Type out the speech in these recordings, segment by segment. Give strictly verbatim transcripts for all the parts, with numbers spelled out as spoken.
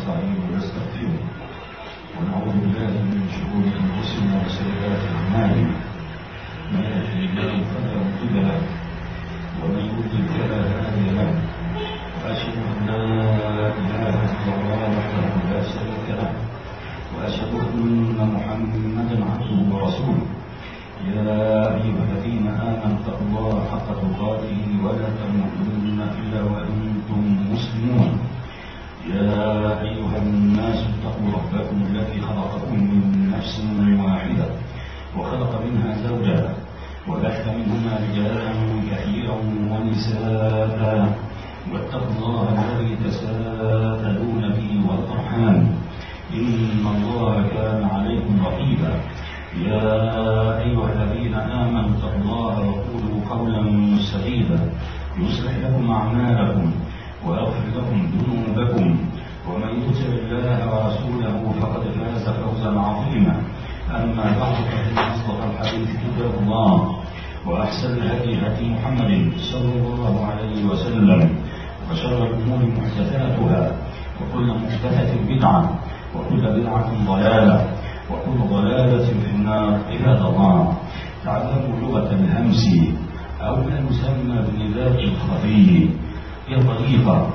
ونستعين ونستغفره ونعوذ بالله من شرور انفسنا وسيئات اعمالنا. من يهده الله فلا مضل له ومن يضلل فلا هادي له، واشهد ان لا اله الا الله وحده لا شريك له، واشهد ان محمدا عبده ورسوله. يا ايها الذين امنوا اتقوا الله حق تقاته ولا تموتن الا وانتم مسلمون. يا أيها الناس اتقوا ربكم الذي خلقكم من نفس واحدة وخلق منها زوجها وبث منهما رجالا كثيرا ونساء، واتقوا الله الذي تساءلون به والأرحام إن الله كان عليكم رقيبا. يا أيها الذين آمنوا اتقوا الله وقولوا قولا سديدا يصلح لكم أعمالكم ويغفر لكم ذنوبكم، ومن يطع الله ورسوله فقد فاز فوزا عظيما. اما بعد فان اصدق الحديث كتاب الله، واحسن الهدي هدي محمد صلى الله عليه وسلم، وشر الامور محدثاتها، وكل محدثه بدعه، وكل بدعه ضلاله، وكل ضلاله في النار. عباد الله، تعلموا لغه الهمس او ما يسمى بالنداء الخفي. هي طريقة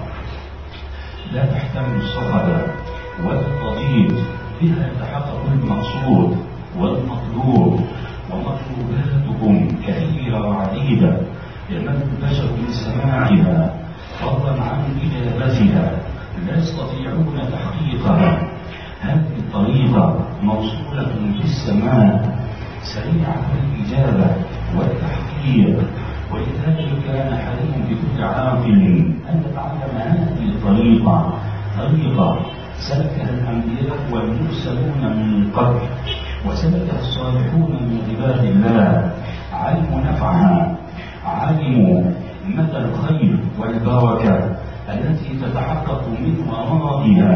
لا تحتمل الصخب ولا الضغيط، بها يتحقق المقصود والمطلوب، ومطلوباتكم كثيرة وعديدة يمل البشر من سماعها فضلا عن إجابتها، لا يستطيعون تحقيقها. هذه الطريقة موصولة في السماء سريعة الإجابة والتحقيق، ولذلك كان حريا بكل عاقل أن يتعلم هذه الطريقة، طريقة سلكها الأنبياء والمرسلون من قبل، وسلكها الصالحون من عباد الله. علموا نفعها، علموا مدى الخير والبركة التي تتحقق من ورائها،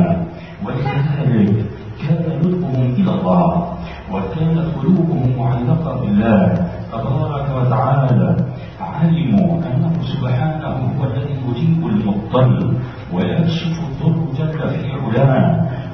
ولذلك كان لطفهم إلى الله، وكانت قلوبهم معلقة بالله تبارك وتعالى. علموا أنه سبحانه هو الذي يجيب المضطر ويكشف الضر جل في علاه،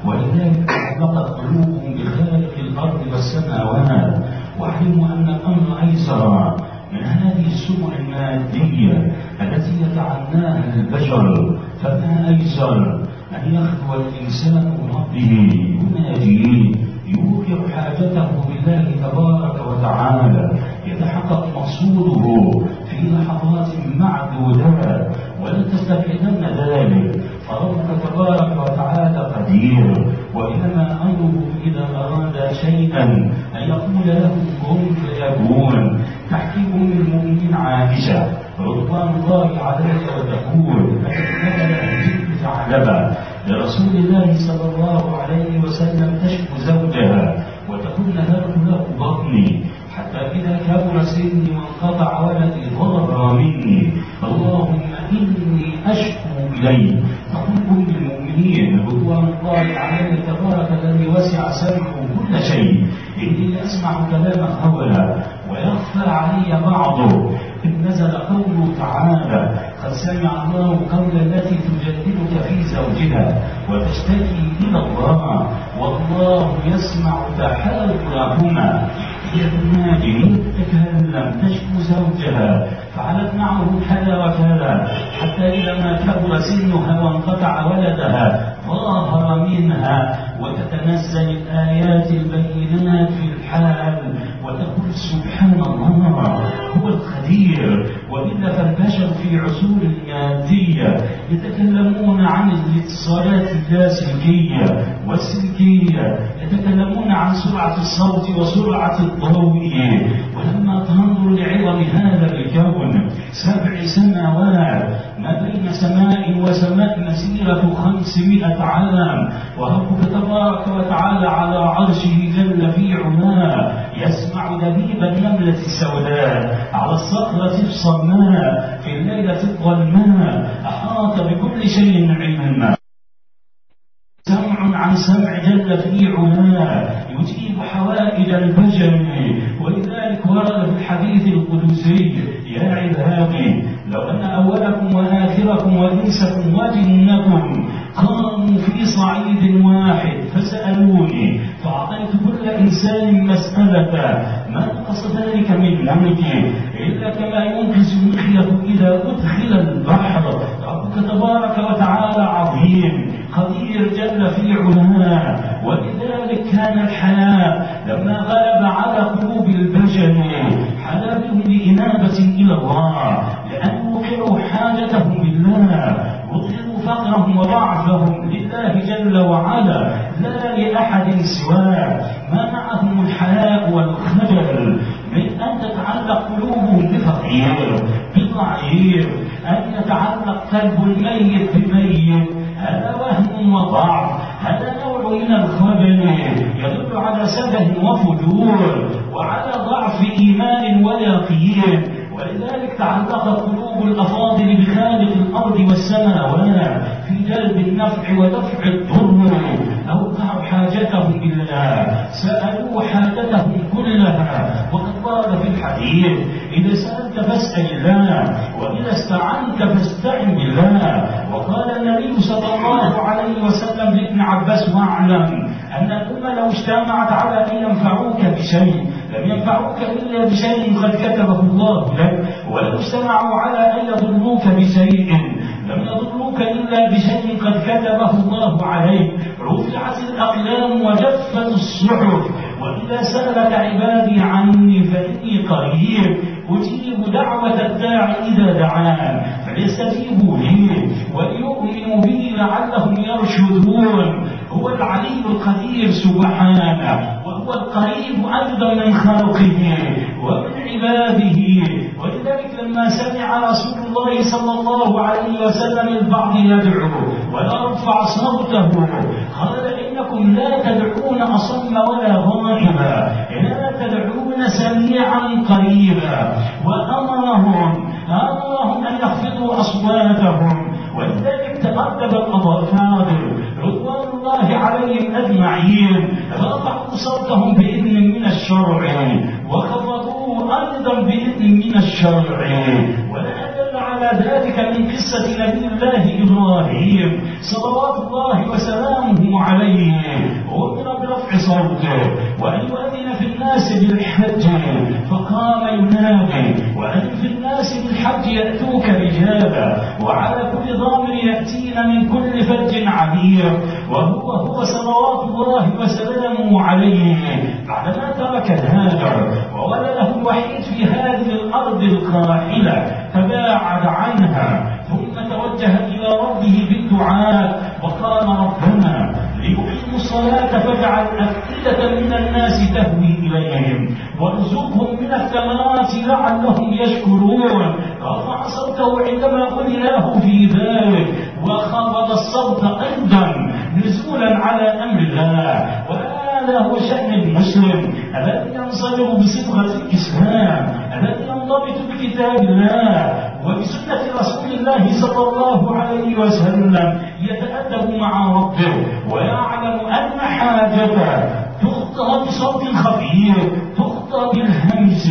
ولذلك علقت قلوبهم بخالق الأرض والسماوات. وعلموا أن الأمر أيسر من هذه السبل المادية التي يتعناها البشر، فما أيسر أن يخلو الإنسان بربه يناجيه، يوقع حاجته بالله تبارك وتعالى، يتحقق مقصوده في لحظات معدودات. ولا تستبعدن ذلك، فربك تبارك وتعالى قدير، وإنما أمره إذا أراد شيئا أن يقول له كن فيكون. تحكي أم المؤمنين عائشة رضوان الله عليها وتقول: نزل الجن ثعلبة لرسول الله صلى الله عليه وسلم تشكو زوجها وتقول: نذرت له بطني حتى إذا كبر سني وانقطع ولدي ظهر مني، اللهم إني أشكو إليه. تقول أم المؤمنين رضوان الله عليه تبارك الذي وسع سمعه كل شيء: إني أسمع كلام هؤلاء ويخفى علي بعضه. إذ نزل قوله تعالى: قد سمع الله قول التي تجادلك في زوجها وتشتكي إلى الله والله يسمع تحاوركما. هي تنادي تتكلم تشكو زوجها فعلت معه كذا وكذا، حتى إذا ما كبر سنها وانقطع ولدها ظاهر منها، وتتنزل الآيات البينات في الحال، وتقول: سبحان الله هو القدير. وإلا فالبشر في عصور المادية يتكلمون عن الاتصالات اللاسلكية والسلكية، يتكلمون عن سرعة الصوت وسرعة الضوء. ولما تنظر لعظم هذا الكون، سبع سماوات، ما بين سماء وسماء مسيرة خمسمائة عام، وربك تبارك وتعالى على عرشه جل في علاه، يسمع دبيب النملة السوداء على الصخرة الصماء في الليلة الظلماء، أحاط بكل شيء علما. سمع عن سمع جل في علاه يجيب حوائج البشر. ولذلك ورد في الحديث القدسي: يا عبادي لو أن أولكم وآخركم وإنسكم وجنكم قاموا في صعيد واحد فسألوني فأعطيت كل إنسان مسألة ما نقص ذلك من ملكي إلا كما ينقص مخيط إذا أدخل البحر. ربك تبارك وتعالى عظيم قدير جل في علاه، ولذلك كان الحياء لما غلب على قلوب البشر حلا بهم بإنابة إلى الله، لأن وقعوا حاجتهم بالله، وقعوا فقرهم وضعفهم لله جل وعلا لا لأحد سواه. ما معهم الحياء والخجل من أن تتعلق قلوبهم بفقير بضعيف، أن يتعلق قلب الميت بميت، هذا وهم وضعف، هذا نوع من الخجل يدل على سفه وفجور وعلى ضعف إيمان ويقين. ولذلك تعلقت قلوب الأفاضل بخالق الأرض والسماوات في جلب النفع ودفع الضر، أوقعوا حاجتهم بالله، سألوا حاجتهم كلها. وقد قال في الحديث: إذا سألت فاسأل الله، وإذا استعنت فاستعن بالله. وقال النبي صلى الله عليه وسلم لابن عباس: واعلم أن الأمة لو اجتمعت على أن ينفعوك بشيء لم ينفعوك إلا بشيء قد كتبه الله لك، ولو اجتمعوا على أن يضروك بشيء لم يضروك إلا بشيء قد كتبه الله عليك. رفعت الأقلام وجفت الصحف، وإذا سألك عبادي عني فإني قريب أجيب دعوة الداعي إذا دعان فليستجيبوا لي وليؤمنوا بي لعلهم يرشدون. هو العلي القدير سبحانه، وهو القريب أيضا من خلقه ومن عباده. ولذلك لما سمع رسول الله صلى الله عليه وسلم البعض يدعو ويرفع صوته قال: إنكم لا تدعون أصم ولا غائبا، لا تدعون سميعا قريبا. وأمرهم أمرهم أن يخفضوا أصواتهم. ولذلك تقدم الأفاضل رضوان الله عليهم أجمعين رفعوا صوتهم بإذن من الشرع وخفضوه أيضا بإذن من الشرع. ولا دل على ذلك من قصة نبي الله إبراهيم صلوات الله وسلامه عليه، أمر برفع صوته وأن يؤذن في الناس بالحج فقام ينادي: وأذن في الناس بالحج يأتوك رجالا وعلى كل ضامر يأتين من كل فج عميق. وهو هو صلوات الله وسلامه عليه بعدما ترك هاجر وولده الوحيد في هذه الأرض القاحلة تباعد عنها، ثم توجه إلى ربه بالدعاء وقال: ربنا ليقيموا الصلاة فاجعل أفئدة من الناس تهوي إليهم وارزقهم من الثمرات لعلهم يشكرون. رفع صوته عندما أذناه في ذلك وخفض الصوت أيضا نزولا على أمر الله. وهذا هو شأن المسلم الذي ينصدر بصبغة الإسلام، الذي ينضبط بكتاب الله وبسنة رسول الله صلى الله عليه وسلم، يتأدب مع ربه ويعلم أن حاجته تخطى بصوت خفيف، تخطى بالهمس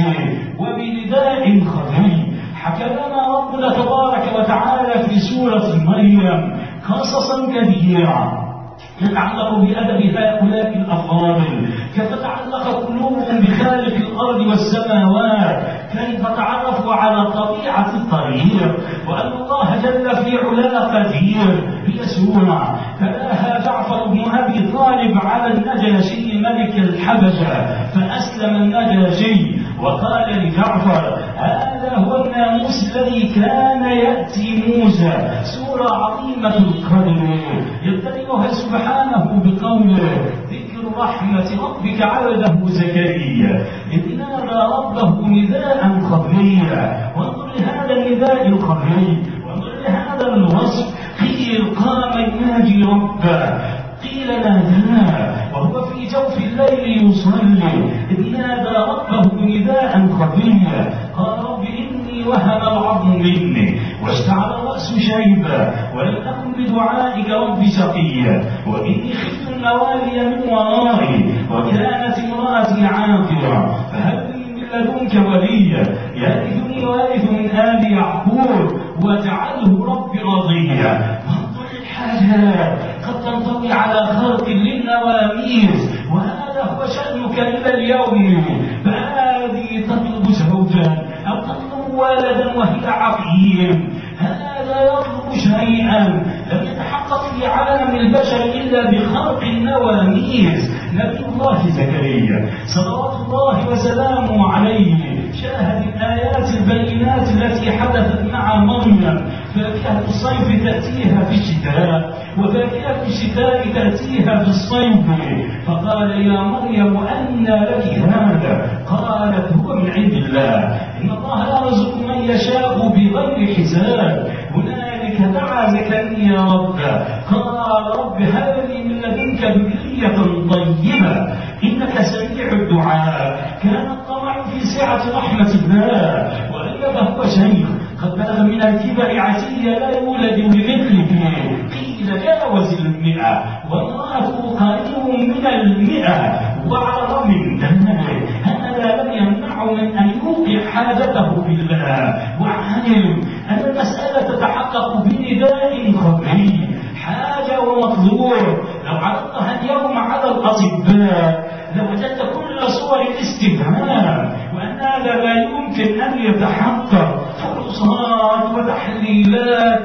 وبنداء خفي. حكى لنا ربنا تبارك وتعالى في سورة مريم قصصا كثيرا يتعلق بأدب هؤلاء الأفاضل، كيف تعلق قلوبهم بخالق الأرض والسماوات، كيف تعرفوا على طبيعة الطريق، وأن الله جل في علاه قدير. هي سورة تلاها جعفر بن أبي طالب على النجاشي ملك الحبشة فأسلم النجاشي وقال لجعفر: هذا هو الناموس الذي كان يأتي موسى. سورة عظيمة القدر يبتدئها سبحانه بقوله: ذكر رحمة ربك عبده زكريا إذ نادى ربه نداء خفيا. وانظر لهذا النداء الخفي، وانظر لهذا الوصف. قيل قام يناجي ربه، قيل ناداه وهو في جوف الليل يصلي إذ نادى ربه نداء خفيا. قال: رب إني وهن العظم مني واشتعل الرأس شيبا ولم أكن بدعائك رب شقيا وإني خفت الموالي من ورائي وكانت امرأتي عاقرا فهب لي من لدنك وليا يرثني ويرث من آل يعقوب واجعله رب رضيا. الحاجات قد تنطوي عقيم. هذا يطلب شيئا لم يتحقق في عالم البشر إلا بخلق النواميس. نبي الله زكريا صلوات الله وسلامه عليه شاهد الآيات البينات التي حدثت مع مريم. فاكهة الصيف تأتيها في الشتاء، وفاكهة الشتاء تأتيها في الصيف. فقال يا مريم أنى لك هذا؟ قالت هو من عند الله، إن الله يرزق من يشاء بغير حساب. هنالك دعا زكريا ربه قال رب هب لي من لدنك ذرية طيبة إنك سميع الدعاء. كان الطمع في سعة رحمة الله، وغلب هو شيخ قد بلغ من الكبر عتيا لا يولد بمثله، قيل جاوز المئة وامرأته قريب من المئة وعرض من ذنبه. هذا لم يمنعه من أن يوقع حاجته بالله، وعلم أن المسألة تتحقق بنداء خفي، حاجة ومطلوب. لو عرضتها اليوم على الأطباء لوجدت كل صور الاستفهام، وأن هذا لا يمكن أن يتحقق. فحوصات وتحليلات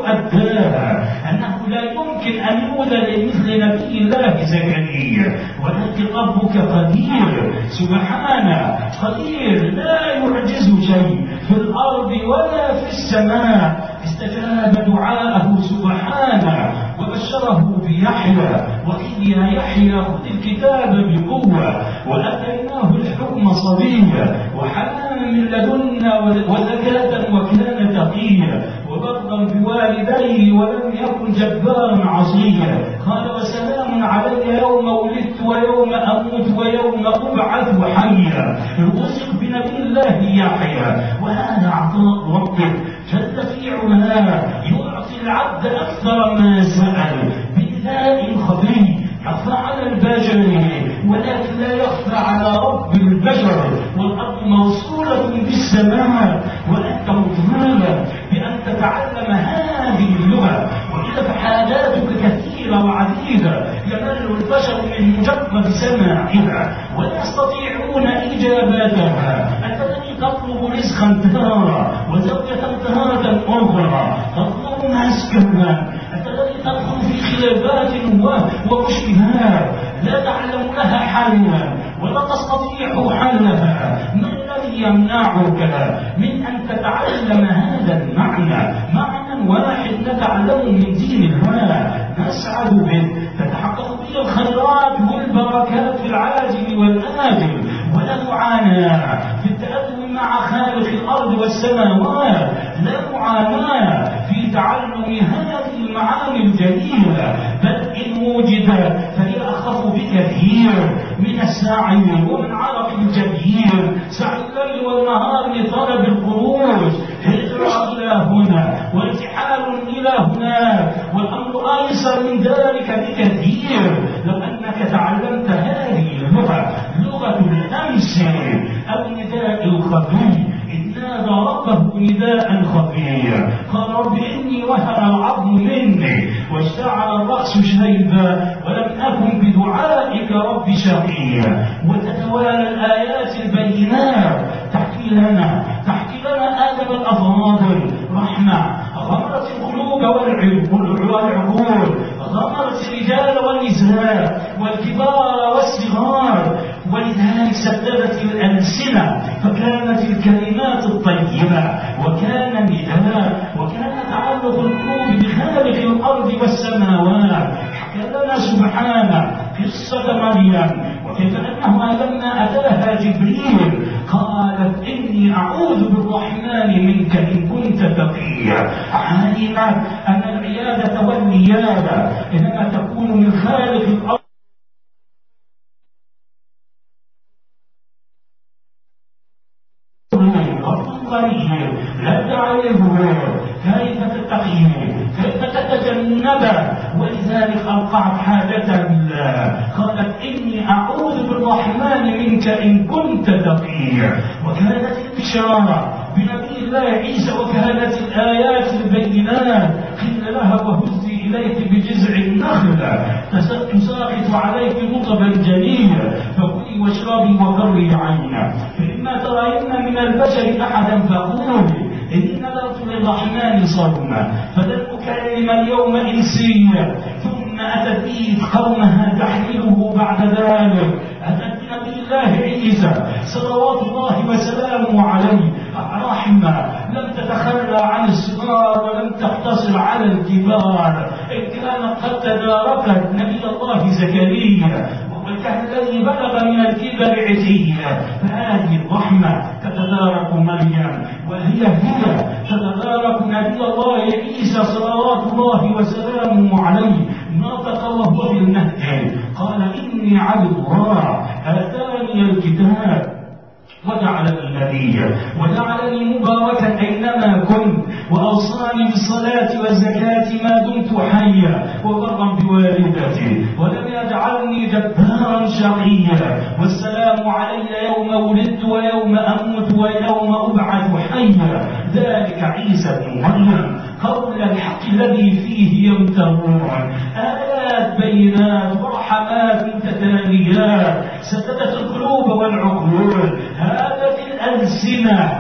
ومؤدات أنه لا يمكن أن يولد مثل نبي الله زكريا. ولكن ربك قدير سبحانه، قدير لا يعجز شيء في الأرض ولا في السماء. استجاب دعاءه سبحانه وبشره بيحيى، وقيل يا يحيى خذ الكتاب بقوة، وآتيناه الحكم صبيا وحنانا من لدنا وزكاة وكان تقيا وبرا بوالديه ولم يكن جبارا عصيا. قال وسلام علي يوم ولدت ويوم أموت ويوم أبعث حيا. رزق بنبي الله يحيى، وهذا عطاء ربك جل في علاه يعطي العبد أكثر ما سأل بنداء خفي يخفى على البشر ولكن لا يخفى على رب البشر. والأرض موصولة بالسماء، وأنت مطالب بأن تتعلم هذه اللغة، وإذا فحاجاتك كثيرة وعديدة يمل البشر من مجرد سماعها ولا يستطيعون إجابتها. أنت الذي تطلب رزقا تارة وزوجة تارة أخرى، تطلب مسكنا، أنت الذي تدخل في خلافات ومشكلات لا تعلم لها حلا ولا تستطيع حلها. ما الذي يمنعك من أن تتعلم هذا المعنى؟ معنى واحد نتعلم من دين الله نسعد به، تتحقق به الخيرات والبركات في العاجل والآجل، ولا معاناة في التأدب مع خالق الأرض والسماوات، لا معاناة في تعلم هذه المعاني الجليلة، بل إن وجدت فهي أخف بكثير من السعي ومن عرق الجبير. سعي الليل والنهار لطلب الخروج، هجرة إلى هنا وارتحال إلى هناك، والأمر أيسر من ذلك بكثير لو أنك تعلمت هذه اللغة، لغة الأمس أو نداء الخفي. إذ نادى ربه نداء خفيا قال رب إني وهن العظم مني واشتعل الرأس شيبا ولم أكن بدعائك رب شقيا. وتتوالى الآيات البينات تحكي لنا تحكي لنا آدم الأفاضل رحمة غمرت القلوب والعقول، غمرت الرجال والنساء والكبار والصغار، ولذلك سددت الألسنة فكانت الكلمات الطيبة، وكان النداء وكان تعلق القلوب بخالق الأرض والسماوات. حكى لنا سبحانه قصة مريم وكيف أنه لما أتاها جبريل قالت إني أعوذ بالرحمن منك إن كنت تقيا. علمت أن العيادة والنيابة إنما تكون من خالق الأرض قريب لا تعرفه كيف تتقيه كيف تتجنبه، ولذلك أوقعت حاجتها بالله قالت إني أعوذ بالرحمن منك إن كنت تقيا. وكانت البشارة بنبي الله عيسى وكانت الآيات البينات قيل لها وهزي إليك بجذع النخلة تساقط عليك رطبا جنيا فكلي واشربي وقري عينا، فإما ترين من البشر أحدا فقولي إني نذرت للرحمن صوما فلن أكلم اليوم إنسيا. ثم أتت به قومها تحمله بعد ذلك، أتت بنبي الله عيسى صلوات الله وسلامه عليه رحمة لم تتخلى عن الصغار ولم تقتصر على الكبار، إن كانت قد تداركت نبي الله زكريا والكهف الذي بلغ من الكبر عتيا، فهذه الرحمة تتدارك مريم، وهي هي تتدارك نبي الله عيسى صلوات الله وسلامه عليه. نطق وهو بالمهد قال إني عبد الله آتاني الكتاب وجعلني نبيا وجعلني مباركا أينما كنت وأوصاني بالصلاة والزكاة ما دمت حيا وبرا بوالدتي ولم يجعلني جبارا شقيا، والسلام علي يوم ولدت ويوم أموت ويوم أبعث حيا. ذلك عيسى بن مريم قول الحق الذي فيه يمترون، آيات بينات ورحمات متتاليات سددت القلوب والعقول، هادت الألسنة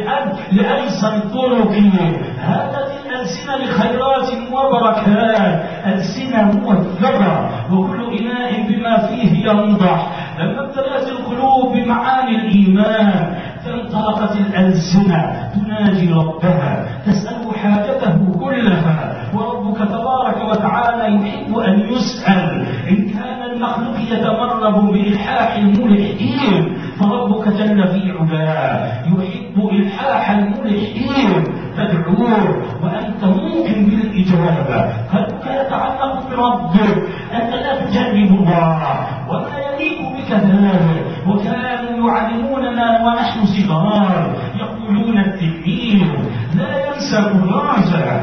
لأيسر الطرق، هادت الألسنة لخيرات وبركات، ألسنة موثقة وكل إناء بما فيه ينضح. لما امتلأت القلوب بمعاني الإيمان فانطلقت الألسنة تناجي ربها تسأل حاجته كلها، وربك تبارك وتعالى يحب أن يسأل. إن كان المخلوق يتمرغ بإلحاح الملحين فربك جل في علاه يحب إلحاح الملحين، تدعوه وأنت موقن بالإجابة، قلبك يتعلق بربك، أنت لا تجرب الله وما يليق بك ذلك. وكانوا يعلموننا ونحن صغار يقولون التلميذ لا ينسى كراسة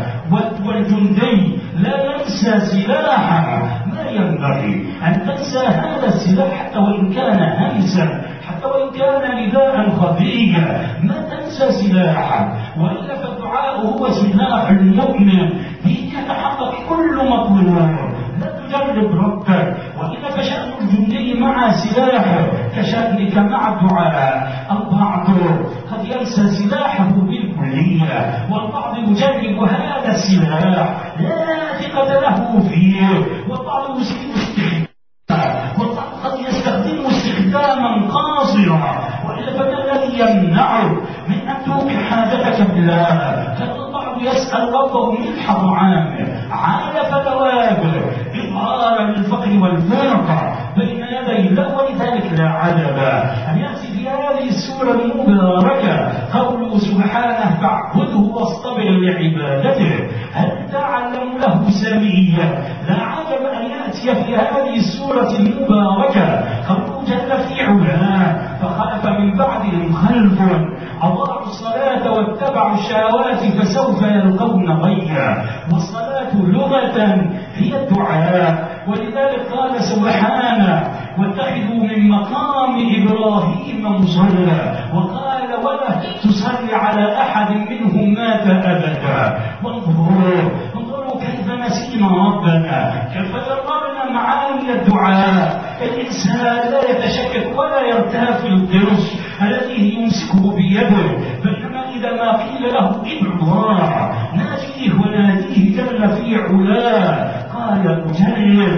والجندي لا ينسى سلاحا، ما ينبغي أن تنسى هذا السلاح حتى وإن كان همسا، حتى وإن كان نداء خفيا، ما تنسى سلاحا، وإلا فالدعاء هو سلاح المؤمن به يتحقق كل مطلوب. لا تجرب ربك، وإذا فشأن الجندي مع سلاحه كشأنك مع الدعاء. البعض قد ينسى سلاحه بالكلية، والبعض يجرب هذا السلاح لا ثقة له فيه، والبعض يسيء استخدامه، والبعض قد يستخدمه استخداما قاصرا، وإلا فما الذي يمنعه من أن توقع حاجتك بالله؟ فالبعض يسأل ربه ملح طعامه عال فدوابه إظهارا للفقر والفرقة بين يدي الله. ولذلك لا عجب أن يأتي في هذه السورة المباركة قوله سبحانه فاعبده واصطبر لعبادته هل تعلم له سميا. لا عجب أن يأتي في هذه السورة المباركة قوله جل في علاه فخلف من بعدهم خلف أضاعوا الصلاة واتبعوا الشهوات فسوف يلقون غيا. والصلاة لغة هي الدعاء، ولذلك قال سبحانه واتخذوا من مقام إبراهيم مصلى، وقال ولا تصلي على أحد منهم مات أبدا. وانظروا انظروا كيف نسينا ربنا، كيف جربنا معاني الدعاء. الإنسان لا يتشكك ولا يرتاف القرش الذي يمسكه بيده، بينما إذا ما قيل له ادع الله ناجيه وناديه جل في علاه قال أجرب،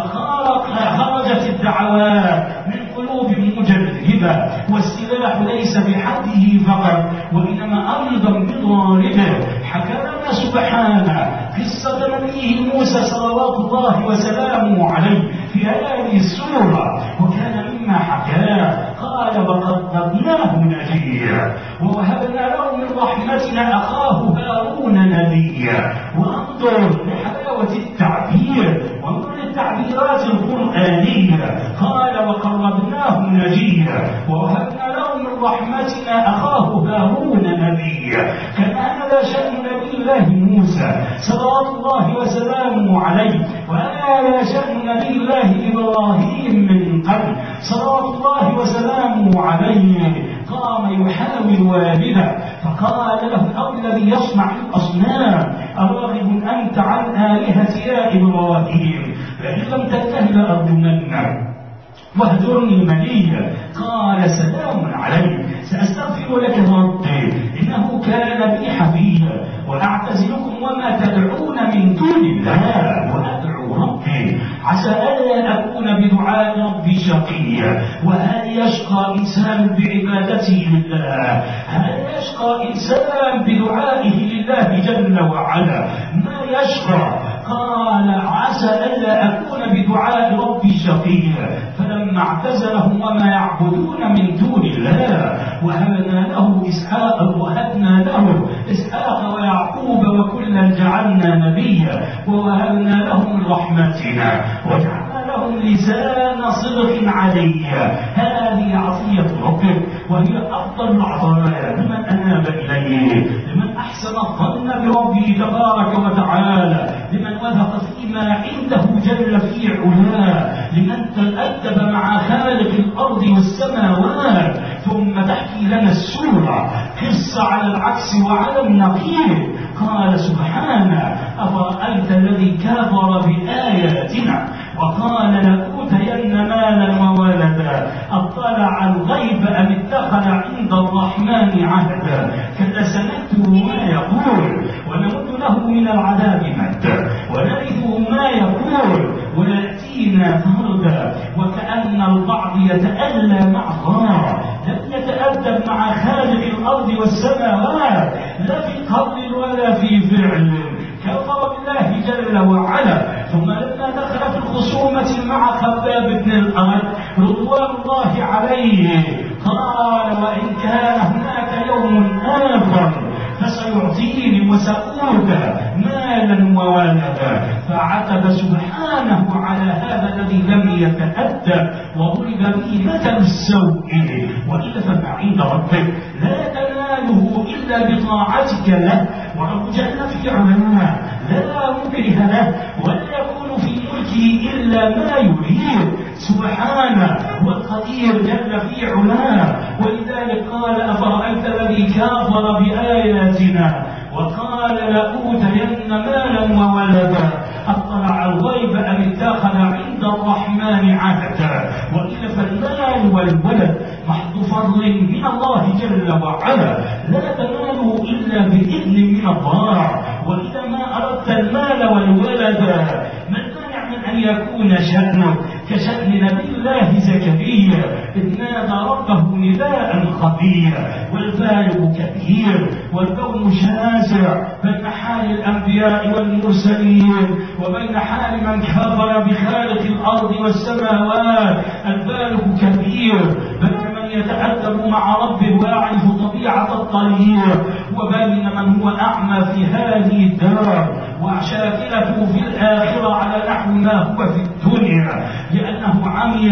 فخرجت الدعوات من قلوب مجربة. والسلاح ليس بحده فقط وإنما أيضا بضاربه. حكى لنا سبحانه قصة نبيه موسى صلوات الله وسلامه عليه في هذه السورة، وكان مما حكاه قال وقربناه نجيا ووهبنا له من رحمتنا أخاه هارون نبيا. وانظر لحلاوة التعبير وانظر للتعبيرات القرآنية، قال وقربناه نجيا ووهبنا له من رحمتنا أخاه هارون نبيا. كان هذا شأن نبي الله موسى صلوات الله وسلامه عليه، وهذا شأن نبي الله إبراهيم من قبل صلوات الله وسلامه عليه. قام يحاول والده فقال له أو الذي يصنع الأصنام أراغب أنت عن آلهتي يا إبراهيم فإن لم تنته لأرجمنك واهجرني مليا. قال سلام عليك سأستغفر لك ربي إنه كان بي حفيا، وأعتزلكم وما تدعون من دون الله وأدعو ربي عسى ألا أكون بدعاء ربي شقيا. وهل يشقى إنسان بعبادته لله؟ هل يشقى إنسان بدعائه لله جل وعلا؟ ما يشقى. قال عسى ألا أكون بدعاء ربي شقيا. فلما اعتزلهم وما يعبدون من دون الله وهبنا له إسحاق وهبنا له إسحاق ويعقوب وكلا جعلنا نبيا ووهبنا لهم من رحمتنا وجعلنا لهم لسان صدق عليا. هذه عطية ربك وهي أفضل العطايا لمن أناب إليه، لمن أحسن الظن بربه تبارك وتعالى، لمن وثق فيما عنده جل في علاه، لمن تأدب مع خالق الأرض والسماوات. ثم تحكي لنا السورة قصة على العكس وعلى النقيض. قال سبحانه أفرأيت الذي كفر بآياتنا وقال لأوتين مالا وولدا أطلع الغيب أم اتخذ عند الرحمن عهدا. كلا سنكتب ما يقول ونمد له من العذاب مدا ونرثه ما يقول ويأتينا فردا. وكأن البعض يتألى مع الله، لم يتأدب مع خالق الأرض والسماوات لا في قول ولا في فعل، كفر بالله جل وعلا. ثم لما دخل في الخصومة مع خباب بن الأرد رضوان الله عليه قال وإن كان هناك يوم آخر فسيعطيني وسأوتى مالا وولدا. فعتب سبحانه على هذا الذي لم يتأدب وضرب به مثل السوء. وإلا فما عند ربك لا تناله إلا بطاعتك له، ورب جل في علاه لا مكره له ولا يكون في ملكه إلا ما يريد سبحانه والقدير جل في علاه. ولذلك قال أفرأيت الذي كفر بآياتنا وقال لأوتين مالا وولدا أطلع الغيب أم اتخذ عند الرحمن عهدا. وإلا فالمال والولد محض فضل من الله جل وعلا لا تناله إلا بإذن من الله. وإذا ما أردت المال والولد ما المانع من أن يكون شأنه كشأن نبي الله زكريا إذ نادى ربه نداء خفيا والبالغ كبير والكون شاسع بين حال الأنبياء والمرسلين وبين حال من كفر بخالق الأرض والسماوات. البالغ كبير بين من يتأدب مع ربه ويعرف طبيعة الطريق وبين من هو أعمى في هذه الدار وشاكلته في الآخرة على نحو ما هو في الدنيا، لأنه عمي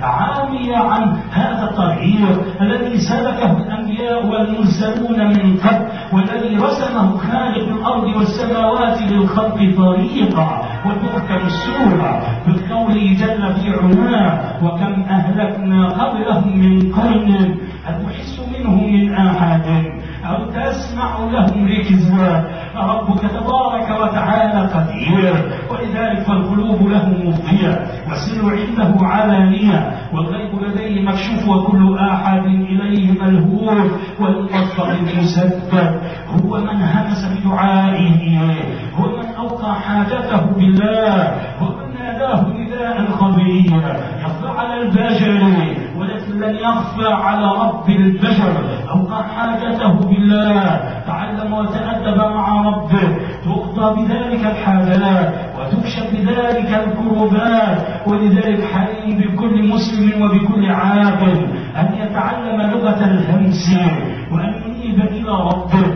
عامي عن هذا الطريق الذي سلكه الأنبياء والمرسلون من قبل والذي رسمه خالق الأرض والسماوات للخلق طريقا. وتحكم السورة بالقول جل في علاه وكم أهلكنا قبلهم من قرن هل تحس منهم من أحد أو تسمع لهم ركزا. ربك تبارك وتعالى قدير، ولذلك فالقلوب له مفضية والسر عنده علانية والغيب لديه مكشوف وكل أحد إليه ملهوف والمصدر المسدد. هو من همس بدعائه، هو من أوقع حاجته بالله، هو من ناداه نداء خفيا يخفى على البشر ولكن لن يخفى على رب البشر. أوقع حاجته بالله، تعلم وتأدب مع ربه، تقضى بذلك الحاجات وتكشف بذلك الكربات. ولذلك حري بكل مسلم وبكل عاقل أن يتعلم لغة الهمس وأن ينيب إلى ربه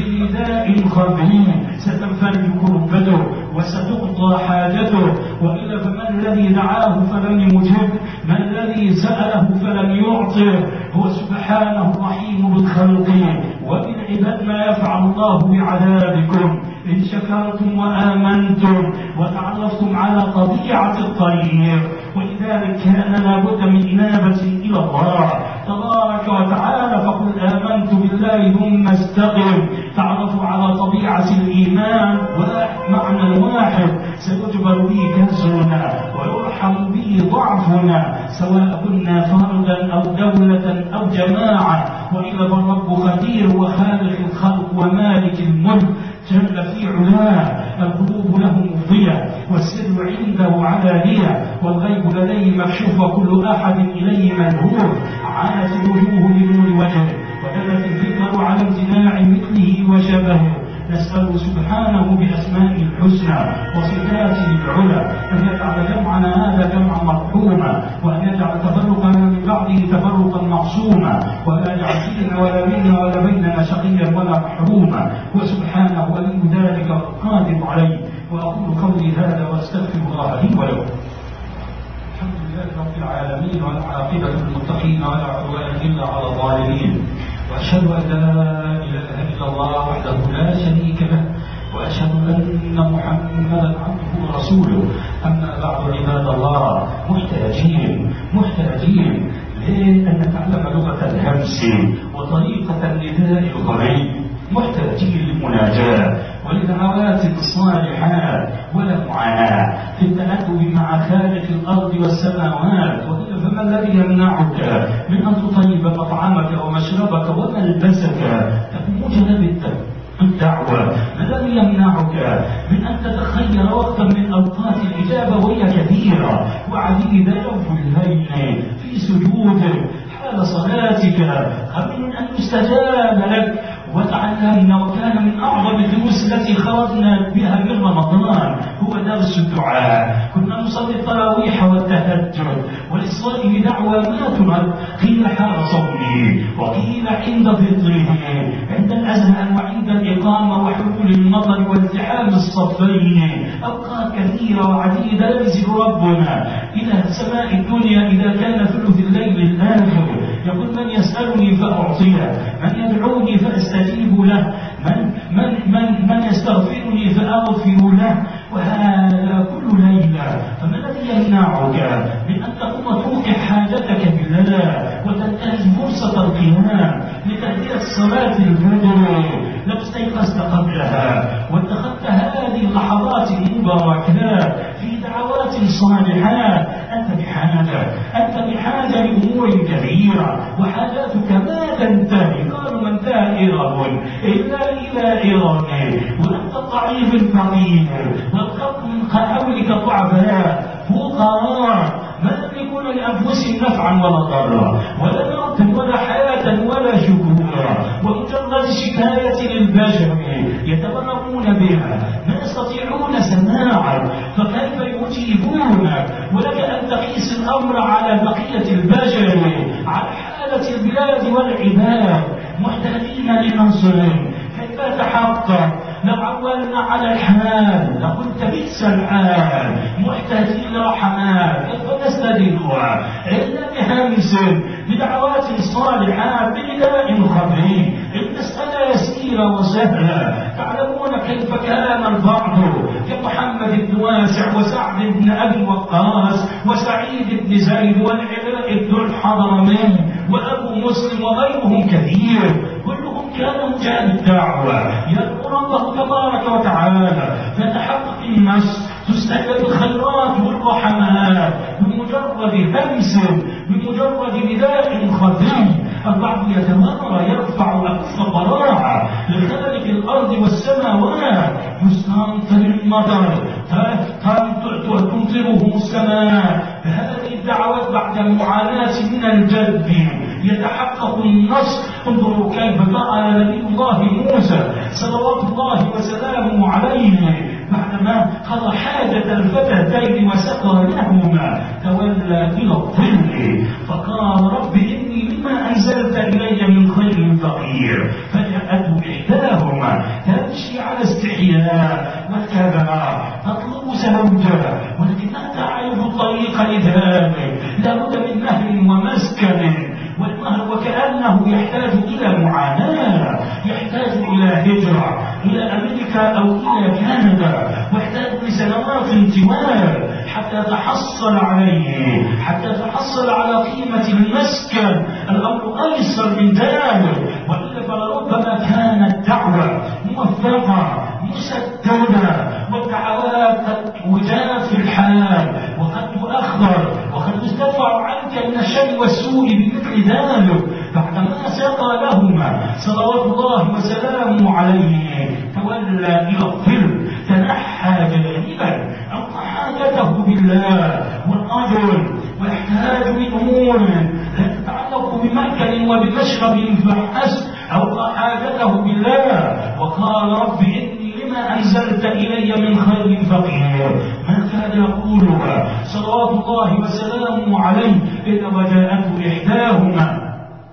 بنداء خفي ستنفرج كربته وستقضى حاجته. وإلا فمن الذي دعاه فلم يجب، من الذي سأله فلم يعطه. هو سبحانه الرحيم بالخلق وبالعباد. ما يفعل الله بعذابكم إن شكرتم وآمنتم وتعرفتم على طبيعة الطريق. ولذلك كان لابد من إنابة إلى الله تبارك وتعالى. فقل آمنت بالله ثم استقم، تعرف على طبيعة الإيمان ومعنى واحد سيجبر به كنزنا ويرحم به ضعفنا سواء كنا فردا أو دولة أو جماعة. وإذا الرب قدير وخالق الخلق ومالك الملك جل في علاه. القلوب له مفضية والسر عنده علانية والغيب لديه مكشوف وكل أحد إليه ملهوف. عانت الوجوه لنور وجهه ودلت الفكرة على امتناع مثله وشبهه. نسأله سبحانه بأسمائه الحسنى وصفاته العلى أن يجعل جمعنا هذا جمعا مرحوما وأن يجعل تفرقنا من بعده تفرقا معصوما ولا يجعل فينا ولا منا ولا بيننا شقيا ولا محروما. وسبحانه ولي ذلك والقادر عليه. وأقول قولي هذا وأستغفر الله لي ولكم. الحمد لله رب العالمين والعاقبة للمتقين ولا عدوان إلا على الظالمين. وأشهد أن لا إله إلا الله وحده لا شريك له وأشهد أن محمدا عبده ورسوله. أما بعد عباد الله محتاجين محتاجين لأن نتعلم لغة الهمس وطريقة النداء الغريب. محتاجين للمناجاة ولدعوات صالحات ولا معاناة في التأدب مع خالق الأرض والسماوات. وإلا فما الذي يمنعك من أن تطيب مطعمك ومشربك وملبسك مجرد الدعوة؟ ما الذي يمنعك من أن تتخير وقتا من أوقات الإجابة وهي كثيرة وعديدة يوم الليل في سجودك حال صلاتك قبل أن يستجاب لك؟ وتعلمنا وكان من أعظم الدروس التي خرجنا بها من رمضان هو درس الدعاء. كنا نصلي التراويح والتهجد وللصائم دعوة ما ترد، قيل حال صومه وقيل عند فطره عند الأذان وعند الإقامة وحلول المطر والتحام الصفين. أوقات كثيرة وعديدة ينزل ربنا إلى سماء الدنيا إذا كان ثلث الليل الآخر يقول من يسألني فأعطيه، من يدعوني فأستجيب له، من, من, من, من يستغفرني فأغفر له. وهذا كل ليلة. فما الذي يمنعك من أن تقوم توقع حاجتك بالله وتنتهز فرصة القيام لتأدية صلاة الفجر لو استيقظت قبلها واتخذت هذه اللحظات المباركات في دعوات صالحات؟ أنت بحاجة أنت بحاجة لأمور كثيرة وحاجاتك ما تنتهي. قالوا من انتهى إرم إلا إلى إرم وأنت ضعيف فقير والخلق من حولك ضعفاء فقراء ما يملكون لأنفسهم نفعا ولا ضرا ولا موتا ولا حياة ولا شكورا ومجرد شكاية للبشر يتبرمون بها ما يستطيعون سماعا فكيف يجيبونك؟ ولك أن تقيس الأمر على بقية البشر على حالة البلاد والعباد محتاجين لنصر. كيف تحقق؟ لو عولنا على الحال لقلت بئس الحال. محتاجين لرحمات كيف نستدلها إلا بهمس بدعوات صالحات بنداء خفي. المسألة يسيرة وسهلة. تعلمون كيف كان البعض كمحمد بن واسع وسعد بن أبي وقاص وسعيد بن زيد والعلاء بن الحضرمي وأبو مسلم وغيرهم كثير كلهم كانوا مجال الدعوة يدعو ربه تبارك وتعالى فتحقق النصر تستجلب الخيرات والرحمات بمجرد همس بمجرد نداء خفي. البعض يتمرى يرفع أكف براعة لخالق الأرض والسماوات يستنطر المطر تمطرهم السماء. هذه الدعوات بعد المعاناة من الجد يتحقق النصر. انظروا كيف فعل نبي الله موسى صلوات الله وسلامه عليه بعدما قضى حاجة الفتاتين وسقى لهما تولى إلى الظل فقال رب إني لما أنزلت إلي من خير فقير. فجاءته إحداهما تمشي على استحياء وكذا تطلب زوجها ولكن لا تعرف الطريق لذلك لابد من مهر ومسكن والمهر وكأنه يحتاج إلى معاناة يحتاج إلى هجرة إلى أمريكا أو إلى كندا ويحتاج لسنوات انتوال حتى تحصل عليه حتى تحصل على قيمة المسكن. الأمر أيسر من ذلك. وإلا فلربما كانت دعوة موفقة مسددة والدعوات وجاءت في الحال وقد تؤخر وقد تدفع عنك من الشر والسوء بمثل ذلك بعدما سقى لهما صلوات الله وسلامه عليه تولى إلى الظل تنحى جانبا أقضى حاجته بالله والرجل ويحتاج من أمور لا تتعلق بمأكل وبمشرب فحسب أقضى حاجته بالله وقال رب إني لما أنزلت إلي من خير فقير. ما كان يقولها صلوات الله وسلامه عليه إذا وجاءته إحداهما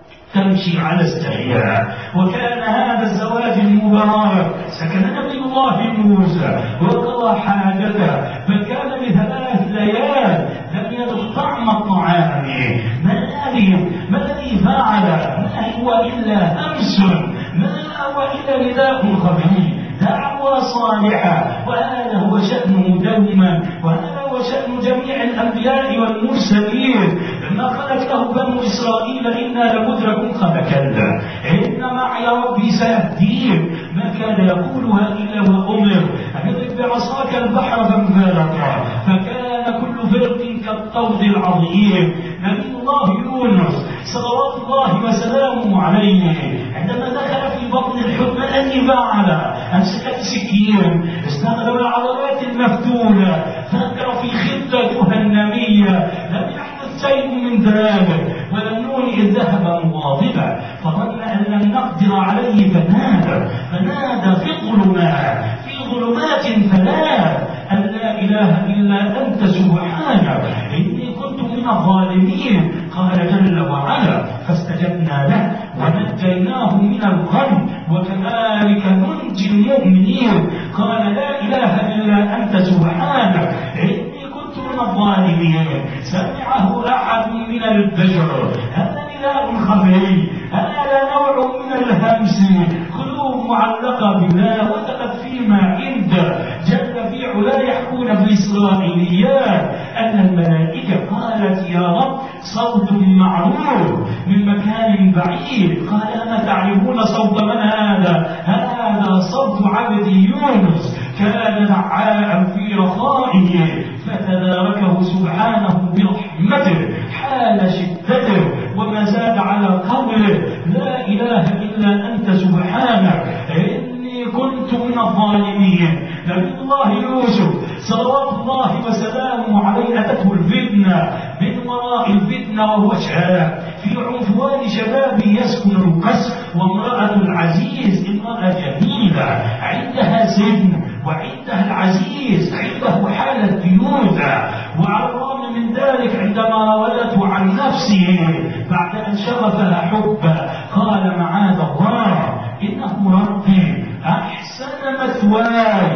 تمشي على استحياء. وكان هذا الزواج المبارك سكن نبي الله موسى وقضى حاجته فكان بثلاث ليال لم يذق طعم الطعام. ما الذي ما الذي فعل؟ ما هو إلا همس، ما هو إلا نداء خفي، دعوة صالحة. وهذا هو شأنه دوما، وهذا هو شأن جميع الأنبياء والمرسلين. لما قالت له بنو إسرائيل إنا لمدركون قال كلا إن معي ربي سيهدين. ما كان يقولها إلا وأمر أن يضرب بعصاك البحر فانفلق فكان كل فرق كالطود العظيم. نبي الله يونس صلوات الله وسلامه عليه عندما دخل في بطن الحوت الذي فعل؟ أمسك سكين استخدم العضلات المفتولة فكر في خطة جهنمية لم يحدث شيء من ذلك. ولنون إذ ذهب مغاضبا فظن أن لم نقدر عليه فنادى فنادى في الظلمات في ظلمات ثلاث أن لا إله إلا أنت سبحانك إني كنت من الظالمين. قال جل وعلا فاستجبنا له ونجيناه من الغم وكذلك ننجي المؤمنين. قال لا إله إلا أنت سبحانك إني كنت من الظالمين. سمعه أحد من البشر هذا نداء خفي، هذا نوع من الهمس. قلوب معلقة بالله وثقت فيما عنده جل في علا. يحكون في الإسرائيليات أن الملائكة قالت يا رب صوت معروف من مكان بعيد. قال أما تعرفون صوت من هذا؟ هذا صوت عبدي يونس كان دعاء في رخائه فتداركه سبحانه برحمته حال شدته وما زاد على قوله لا إله إلا أنت سبحانك إني كنت من الظالمين. نبي الله يوسف صلوات الله وسلامه عليه أتته الفتنة من وراء الفتنة وهو شاب في عنفوان شباب يسكن القصر وامرأة العزيز امرأة جميلة عندها سجن وعندها العزيز عنده حالة جنودة. وعلى الرغم من ذلك عندما راودته عن نفسه بعد أن شغفها حبا قال معاذ الله إنه ربي أحسن مثواي.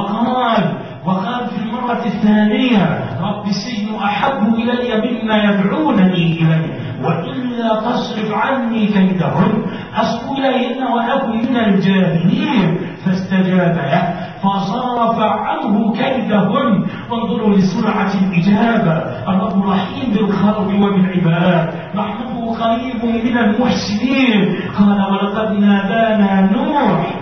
وقال وقال في المرة الثانية رب السجن أحب إلي مما يدعونني إليه وإلا تصرف عني كيدهن أصب إليهن وأكن من الجاهلين. فاستجاب له فصرف عنه كيدهن. وانظروا لسرعة الإجابة. الرب رحيم بالخلق وبالعباد رحمته قريب من المحسنين. قال ولقد نادانا نوح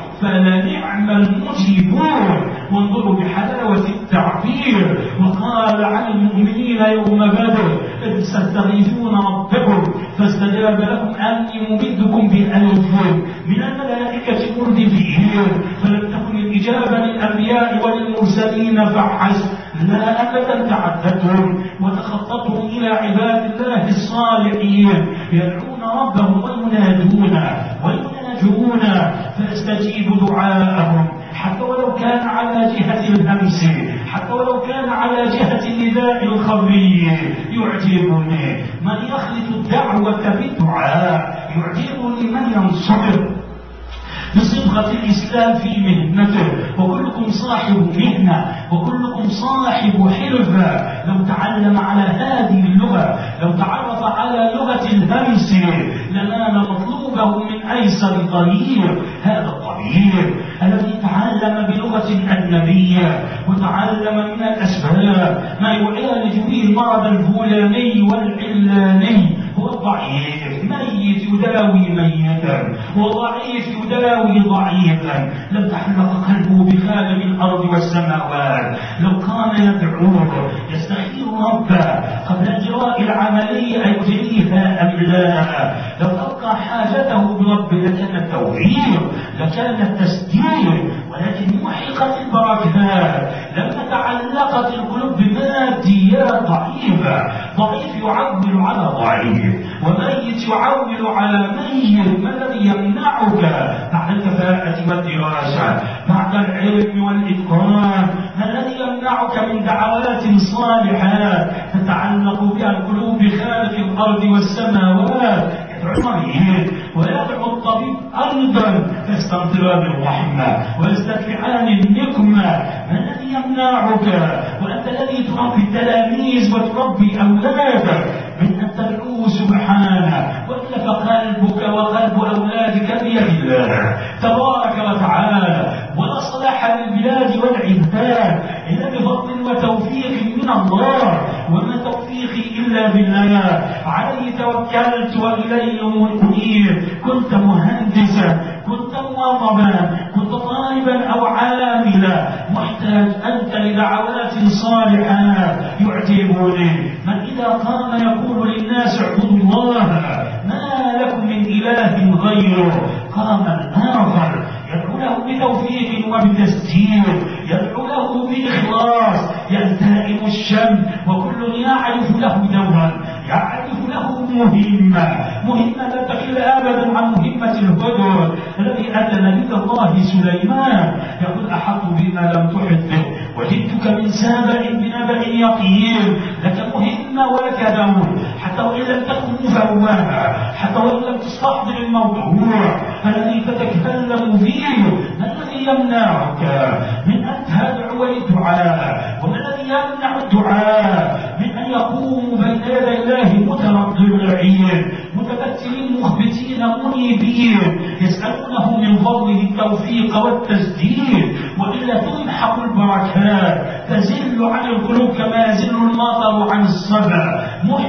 فلنعم المجيبون. وانظروا بحلاوة التعبير. وقال عن المؤمنين يوم بدر إذ تستغيثون ربكم فاستجاب لكم أني ممدكم بألف من الملائكة مردفين. فلم تكن الإجابة للأنبياء وللمرسلين فحسب، لا أبدا تعدتهم وتخطتهم إلى عباد الله الصالحين يدعون ربهم وينادون ويناجون فاستجيب دعاءهم حتى ولو كان على جهة الهمس، حتى ولو كان على جهة النداء الخفي. يعجبني من يخلط الدعوة بالدعاء، يعجبني من ينصبر بصبغة الإسلام في مهنته. وكلكم صاحب مهنة وكلكم صاحب حرفة. لو تعلم على هذه اللغة، لو تعرف على لغة الهمس لنال مطلوبه من أيسر طريق. هذا الطبيب الذي تعلم بلغة أجنبية وتعلم من الأسباب ما يعالج به المرض الفلاني والعلاني هو ضعيف، ميت يداوي ميتا وضعيف يداوي ضعيفا. لم تحلق قلبه بخالق الأرض والسماوات. لو كان يدعوه يستخير ربه قبل إجراء العملية أيجريها أم لا. لو ترك قضى حاجته برب لكان التوفيق، لكان التسديد، ولكن محقت البركات لما تعلقت القلوب بماديات ضعيفة. ضعيف يعول على ضعيف، وميت يعول على ميت. ما الذي يمنعك بعد الكفاءة والدراسة، بعد العلم والإتقان؟ ما الذي يمنعك من دعوات صالحات تتعلق بها القلوب بخالق الأرض والسماوات؟ يدعو المريض ويدعو الطبيب أيضا فيستمطران الرحمة ويستدفعان النقمة. ما الذي يمنعك وأنت الذي تربي التلاميذ وتربي أولادك من أن تدعوه سبحانه؟ وإلا فقلبك وقلب أولادك بيد الله تبارك وتعالى، ولا صلاح للبلاد والعباد إلا بفضل وتوفيق من الله، وما توفيقي إلا بالله. عليه توكلت وإليه أنيب. كنت مهندسا، كنت موظفا، كنت طالبا أو عاملا، محتاج أنت لدعوات صالحة. يعجبني من إذا قام يقول للناس اعبدوا الله ما لكم من إله غيره، قام الآخر يدعو له بتوفيق وبتسديد، يدعو له بإخلاص، يلتئم الشم، وكل يعرف له دورا، يعرف له مهمة. مهمة لا تخل أبدا عن مهمة الهدى الذي أتى نبي الله سليمان يقول أحط بما لم تحط به، وجدتك من سابع بنبأ يقين. لك مهمة ولك دور، حتى وإن لم تكن مفوها، حتى وإن لم تستحضر الموضوع الذي تتكلم فيه. ما الذي يمنعك من أن تدعو للدعاء؟ وما الذي يمنع الدعاء من أن يقوموا بين يدي الله مترضعين متبتلين مخبتين منيبين يسألونه من فضله التوفيق والتسديد؟ وإلا تمحق البركات، تزل عن القلوب كما يزل المطر عن الصبا.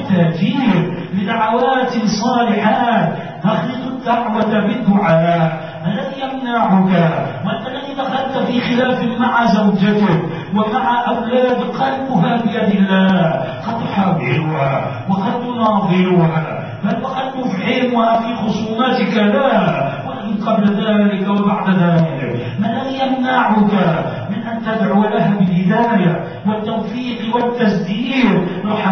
محتاجين لدعوات صالحات، نخلط الدعوة بالدعاء. الذي يمنعك وأنت الذي دخلت في خلاف مع زوجتك ومع أولاد قلبها بيد الله، قد تحاورها وقد تناظرها، بل وقد تفهمها في خصوماتك لا، ولكن قبل ذلك وبعد ذلك. ما الذي يمنعك من أن تدعو لها بالهداية والتوفيق والتسديد؟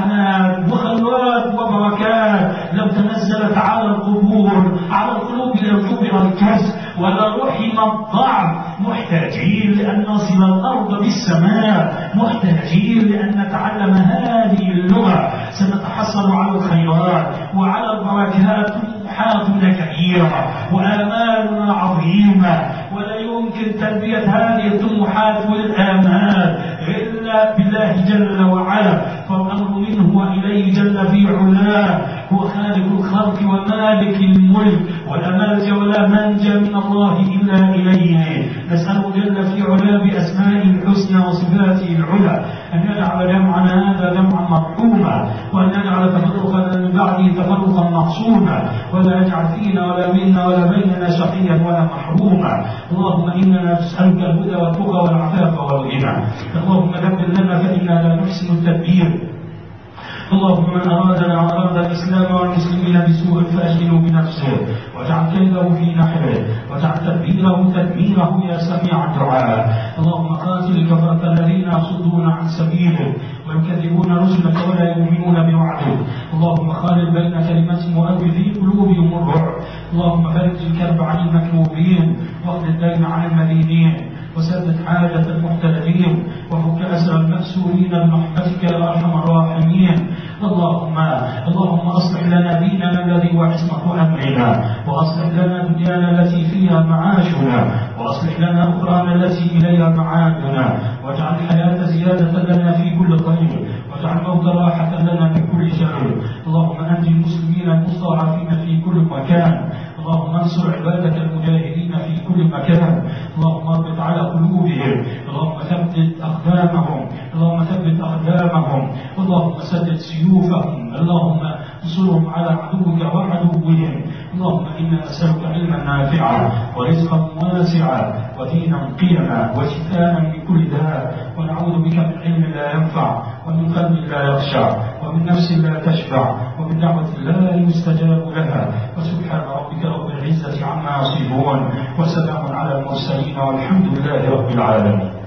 رحمات وخيرات وبركات لو تنزلت على القبور على القلوب لكبر الكسر ولا رحم الضعف. محتاجين لأن نصل الأرض بالسماء، محتاجين لأن نتعلم هذه اللغة، سنتحصل على الخيرات وعلى البركات. طموحاتنا كثيرة وآمالنا عظيمة، ولا يمكن تلبية هذه الطموحات والآمال إلا بالله جل وعلا، فالأمر منه وإليه جل في علاه. هو خالق الخلق ومالك الملك، ولا ملجأ ولا منجا من الله إلا إليه. نسأله جل في علاه بأسمائه الحسنى وصفاته العلى أن يجعل جمعنا هذا جمعا مرحوما، وأن يجعل تفرقنا من بعده تفرقا معصوما، ولا يجعل فينا ولا منا ولا بيننا شقيا ولا محروما. اللهم إننا نسألك الهدى والتقى والعفاف والغنى. اللهم دبر لنا فإنا لا نحسن التدبير. اللهم من أرادنا وأراد الإسلام والمسلمين بسوء فأشغله بنفسه، واجعل كيده في نحره، واجعل تدبيره تدميره يا سميع الدعاء. اللهم قاتل الكفرة الذين يصدون عن سبيلك ويكذبون رسلك ولا يؤمنون بوعدك. اللهم خالف بين كلمتهم وألف في قلوبهم الرعب. اللهم فرج الكرب عن المكروبين، واقض الدين عن المدينين، وسدد حاجة المحتاجين، وفك أسر المأسورين برحمتك يا أرحم الراحمين. اللهم اللهم أصلح لنا ديننا الذي هو عصمة أمرنا، وأصلح لنا دنيانا التي فيها معاشنا، وأصلح لنا أخرانا التي إليها معادنا، واجعل الحياة زيادة لنا في كل خير، واجعل الموت راحة لنا من كل شر. اللهم أنجِ المسلمين المستضعفين في كل مكان. اللهم انصر عبادك المجاهدين في كل مكان. اللهم اربط على قلوبهم، اللهم ثبت أقدامهم، اللهم ثبت أقدامهم، اللهم سدد سيوفهم، اللهم انصرهم على عدوك وعدوهم. اللهم إنا نسألك علما نافعا ورزقا واسعا ودينا قيما وشفاء من كل داء، ونعوذ بك من علم لا ينفع، ومن قلب لا يخشع، ومن نفس لا تشبع، ومن دعوة لا يستجاب لها. وسبحان ربك رب العزة عما يصفون وسلام على المرسلين والحمد لله رب العالمين.